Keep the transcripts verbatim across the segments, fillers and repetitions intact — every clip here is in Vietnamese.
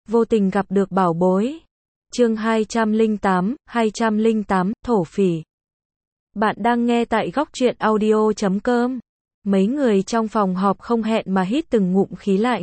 Vô tình gặp được bảo bối. Chương hai trăm lẻ tám, hai trăm lẻ tám, thổ phỉ. Bạn đang nghe tại góc truyện audio chấm com. Mấy người trong phòng họp không hẹn mà hít từng ngụm khí lạnh.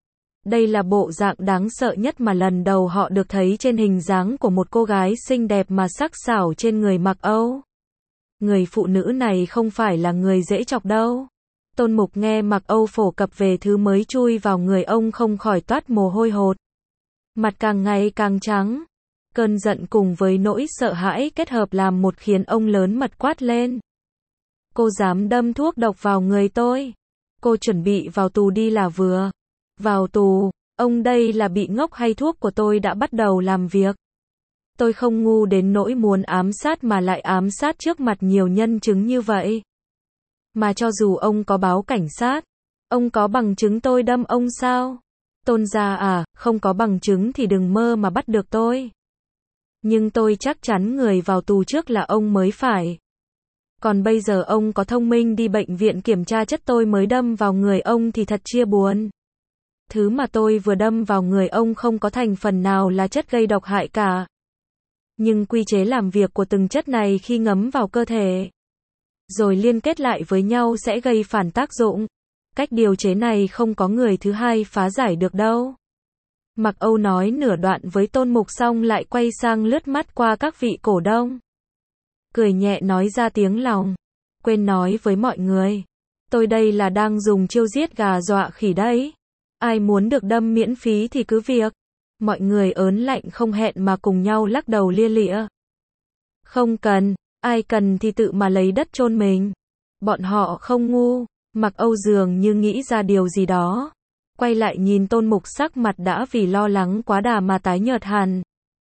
Đây là bộ dạng đáng sợ nhất mà lần đầu họ được thấy trên hình dáng của một cô gái xinh đẹp mà sắc sảo trên người Mặc Âu. Người phụ nữ này không phải là người dễ chọc đâu. Tôn Mục nghe Mặc Âu phổ cập về thứ mới chui vào người ông không khỏi toát mồ hôi hột. Mặt càng ngày càng trắng. Cơn giận cùng với nỗi sợ hãi kết hợp làm một khiến ông lớn mật quát lên. Cô dám đâm thuốc độc vào người tôi. Cô chuẩn bị vào tù đi là vừa. Vào tù, ông đây là bị ngốc hay thuốc của tôi đã bắt đầu làm việc. Tôi không ngu đến nỗi muốn ám sát mà lại ám sát trước mặt nhiều nhân chứng như vậy. Mà cho dù ông có báo cảnh sát, ông có bằng chứng tôi đâm ông sao? Tôn gia à, không có bằng chứng thì đừng mơ mà bắt được tôi. Nhưng tôi chắc chắn người vào tù trước là ông mới phải. Còn bây giờ ông có thông minh đi bệnh viện kiểm tra chất tôi mới đâm vào người ông thì thật chia buồn. Thứ mà tôi vừa đâm vào người ông không có thành phần nào là chất gây độc hại cả. Nhưng quy chế làm việc của từng chất này khi ngấm vào cơ thể, rồi liên kết lại với nhau sẽ gây phản tác dụng. Cách điều chế này không có người thứ hai phá giải được đâu. Mặc Âu nói nửa đoạn với Tôn Mục xong lại quay sang lướt mắt qua các vị cổ đông. Cười nhẹ nói ra tiếng lòng. Quên nói với mọi người. Tôi đây là đang dùng chiêu giết gà dọa khỉ đấy. Ai muốn được đâm miễn phí thì cứ việc. Mọi người ớn lạnh không hẹn mà cùng nhau lắc đầu lia lịa. Không cần, ai cần thì tự mà lấy đất chôn mình. Bọn họ không ngu. Mặc Âu dường như nghĩ ra điều gì đó. Quay lại nhìn Tôn Mục sắc mặt đã vì lo lắng quá đà mà tái nhợt hẳn.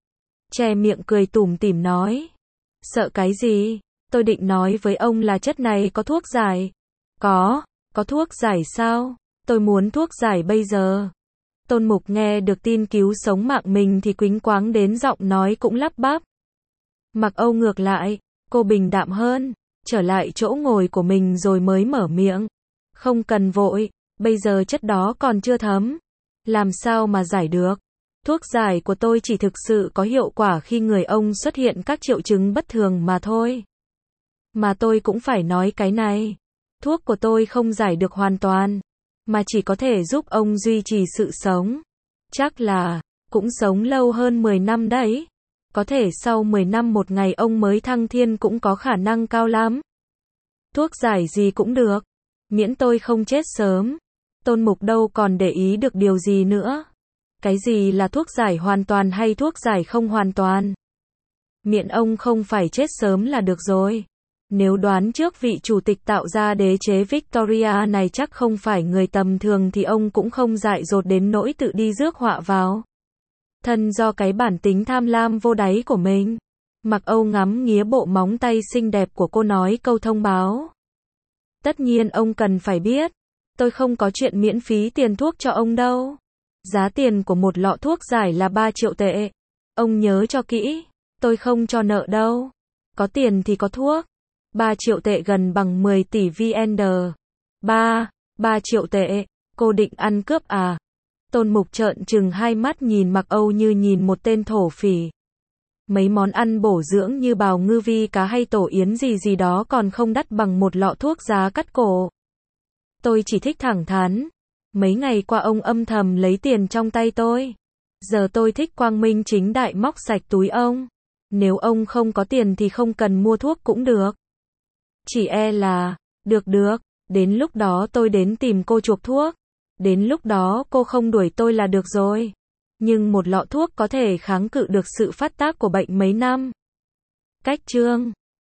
Che miệng cười tủm tỉm nói. Sợ cái gì? Tôi định nói với ông là chất này có thuốc giải. Có, có thuốc giải sao? Tôi muốn thuốc giải bây giờ. Tôn Mục nghe được tin cứu sống mạng mình thì quýnh quáng đến giọng nói cũng lắp bắp. Mặc Âu ngược lại, cô bình đạm hơn, trở lại chỗ ngồi của mình rồi mới mở miệng. Không cần vội, bây giờ chất đó còn chưa thấm. Làm sao mà giải được? Thuốc giải của tôi chỉ thực sự có hiệu quả khi người ông xuất hiện các triệu chứng bất thường mà thôi. Mà tôi cũng phải nói cái này. Thuốc của tôi không giải được hoàn toàn, mà chỉ có thể giúp ông duy trì sự sống. Chắc là, cũng sống lâu hơn mười năm đấy. Có thể sau mười năm một ngày ông mới thăng thiên cũng có khả năng cao lắm. Thuốc giải gì cũng được. Miễn tôi không chết sớm. Tôn Mục đâu còn để ý được điều gì nữa. Cái gì là thuốc giải hoàn toàn hay thuốc giải không hoàn toàn? Miễn ông không phải chết sớm là được rồi. Nếu đoán trước vị chủ tịch tạo ra đế chế Victoria này chắc không phải người tầm thường thì ông cũng không dại dột đến nỗi tự đi rước họa vào thân do cái bản tính tham lam vô đáy của mình. Mặc Âu ngắm nghía bộ móng tay xinh đẹp của cô nói câu thông báo. Tất nhiên ông cần phải biết. Tôi không có chuyện miễn phí tiền thuốc cho ông đâu. Giá tiền của một lọ thuốc giải là ba triệu tệ. Ông nhớ cho kỹ. Tôi không cho nợ đâu. Có tiền thì có thuốc. ba triệu tệ gần bằng mười tỷ vê en đê. ba, ba triệu tệ. Cô định ăn cướp à? Tôn Mục trợn trừng hai mắt nhìn Mặc Âu như nhìn một tên thổ phỉ. Mấy món ăn bổ dưỡng như bào ngư vi cá hay tổ yến gì gì đó còn không đắt bằng một lọ thuốc giá cắt cổ. Tôi chỉ thích thẳng thắn. Mấy ngày qua ông âm thầm lấy tiền trong tay tôi. Giờ tôi thích quang minh chính đại móc sạch túi ông. Nếu ông không có tiền thì không cần mua thuốc cũng được. Chỉ e là, được được, đến lúc đó tôi đến tìm cô chuộc thuốc. Đến lúc đó cô không đuổi tôi là được rồi. Nhưng một lọ thuốc có thể kháng cự được sự phát tác của bệnh mấy năm. Cách chương